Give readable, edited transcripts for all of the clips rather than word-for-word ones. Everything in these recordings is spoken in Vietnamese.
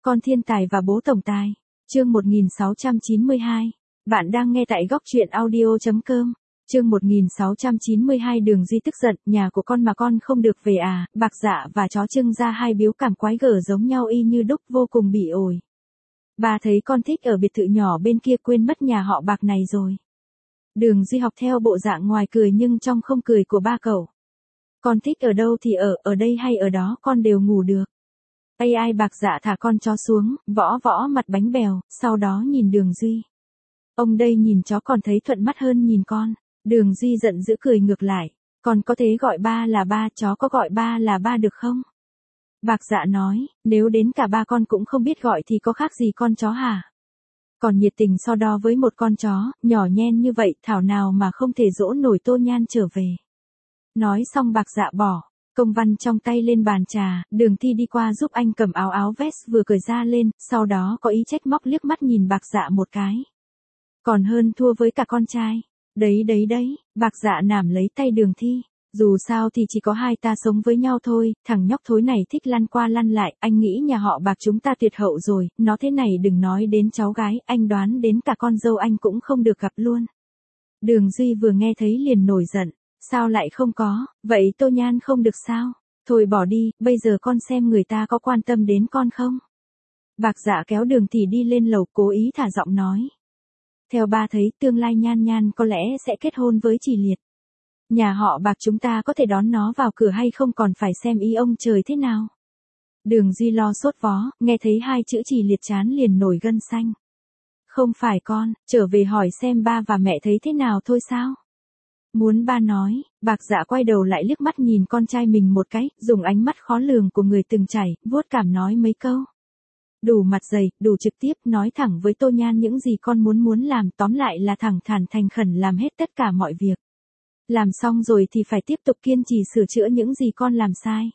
Con thiên tài và bố tổng tài. Chương 1692. Bạn đang nghe tại góc truyện audio.com. Chương 1692 Đường Duy tức giận, nhà của con mà con không được về à? Bạc Dạ và chó Trưng ra hai biếu cảm quái gở giống nhau y như đúc, vô cùng bị ổi. Bà thấy con thích ở biệt thự nhỏ bên kia, quên mất nhà họ Bạc này rồi. Đường Duy học theo bộ dạng ngoài cười nhưng trong không cười của ba cậu. Con thích ở đâu thì ở đây hay ở đó con đều ngủ được. Ai Bạc Dạ thả con chó xuống, võ võ mặt bánh bèo, sau đó nhìn Đường Duy. Ông đây nhìn chó còn thấy thuận mắt hơn nhìn con. Đường Duy giận dữ cười ngược lại. Con có thể gọi ba là ba, chó có gọi ba là ba được không? Bạc Dạ nói, nếu đến cả ba con cũng không biết gọi thì có khác gì con chó hả? Còn nhiệt tình so đo với một con chó, nhỏ nhen như vậy, thảo nào mà không thể dỗ nổi Tô Nhan trở về. Nói xong Bạc Dạ bỏ công văn trong tay lên bàn trà, Đường Thi đi qua giúp anh cầm áo vest vừa cởi ra lên, sau đó có ý trách móc liếc mắt nhìn Bạc Dạ một cái. Còn hơn thua với cả con trai. Đấy, Bạc Dạ nảm lấy tay Đường Thi. Dù sao thì chỉ có hai ta sống với nhau thôi, thằng nhóc thối này thích lăn qua lăn lại, anh nghĩ nhà họ Bạc chúng ta tuyệt hậu rồi, nó thế này đừng nói đến cháu gái, anh đoán đến cả con dâu anh cũng không được gặp luôn. Đường Duy vừa nghe thấy liền nổi giận. Sao lại không có, vậy Tô Nhan không được sao? Thôi bỏ đi, bây giờ con xem người ta có quan tâm đến con không? Bạc Dạ kéo Đường Thì đi lên lầu, cố ý thả giọng nói. Theo ba thấy tương lai Nhan có lẽ sẽ kết hôn với Chỉ Liệt. Nhà họ Bạc chúng ta có thể đón nó vào cửa hay không còn phải xem ý ông trời thế nào. Đường Duy lo sốt vó, nghe thấy hai chữ Chỉ Liệt chán liền nổi gân xanh. Không phải con, trở về hỏi xem ba và mẹ thấy thế nào thôi sao? Muốn ba nói, Bạc Dạ quay đầu lại liếc mắt nhìn con trai mình một cái, dùng ánh mắt khó lường của người từng trải, vuốt cảm nói mấy câu. Đủ mặt dày, đủ trực tiếp, nói thẳng với Tô Nhan những gì con muốn làm, tóm lại là thẳng thắn thành khẩn làm hết tất cả mọi việc. Làm xong rồi thì phải tiếp tục kiên trì sửa chữa những gì con làm sai.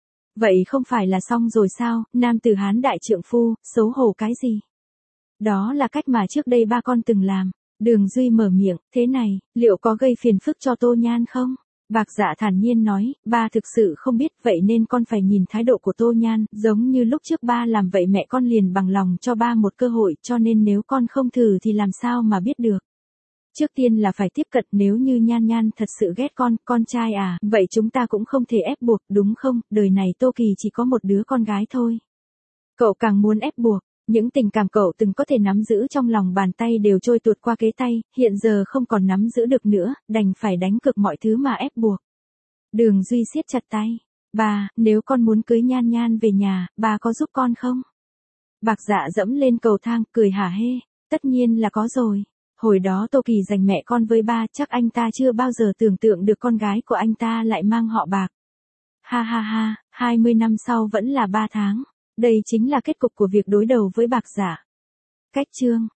Vậy không phải là xong rồi sao, nam tử Hán đại trượng phu, xấu hổ cái gì? Đó là cách mà trước đây ba con từng làm. Đường Duy mở miệng, thế này, liệu có gây phiền phức cho Tô Nhan không? Bạc Dạ thản nhiên nói, ba thực sự không biết, vậy nên con phải nhìn thái độ của Tô Nhan, giống như lúc trước ba làm vậy mẹ con liền bằng lòng cho ba một cơ hội, cho nên nếu con không thử thì làm sao mà biết được. Trước tiên là phải tiếp cận, nếu như Nhan thật sự ghét con trai à, vậy chúng ta cũng không thể ép buộc, đúng không, đời này Tô Kỳ chỉ có một đứa con gái thôi. Cậu càng muốn ép buộc. Những tình cảm cậu từng có thể nắm giữ trong lòng bàn tay đều trôi tuột qua kế tay, hiện giờ không còn nắm giữ được nữa, đành phải đánh cực mọi thứ mà ép buộc. Đường Duy siết chặt tay. Ba, nếu con muốn cưới Nhan về nhà, ba có giúp con không? Bạc Dạ dẫm lên cầu thang, cười hả hê. Tất nhiên là có rồi. Hồi đó Tô Kỳ giành mẹ con với ba, chắc anh ta chưa bao giờ tưởng tượng được con gái của anh ta lại mang họ Bạc. Ha, 20 năm sau vẫn là 3 tháng. Đây chính là kết cục của việc đối đầu với Bạc Dạ. Cách chương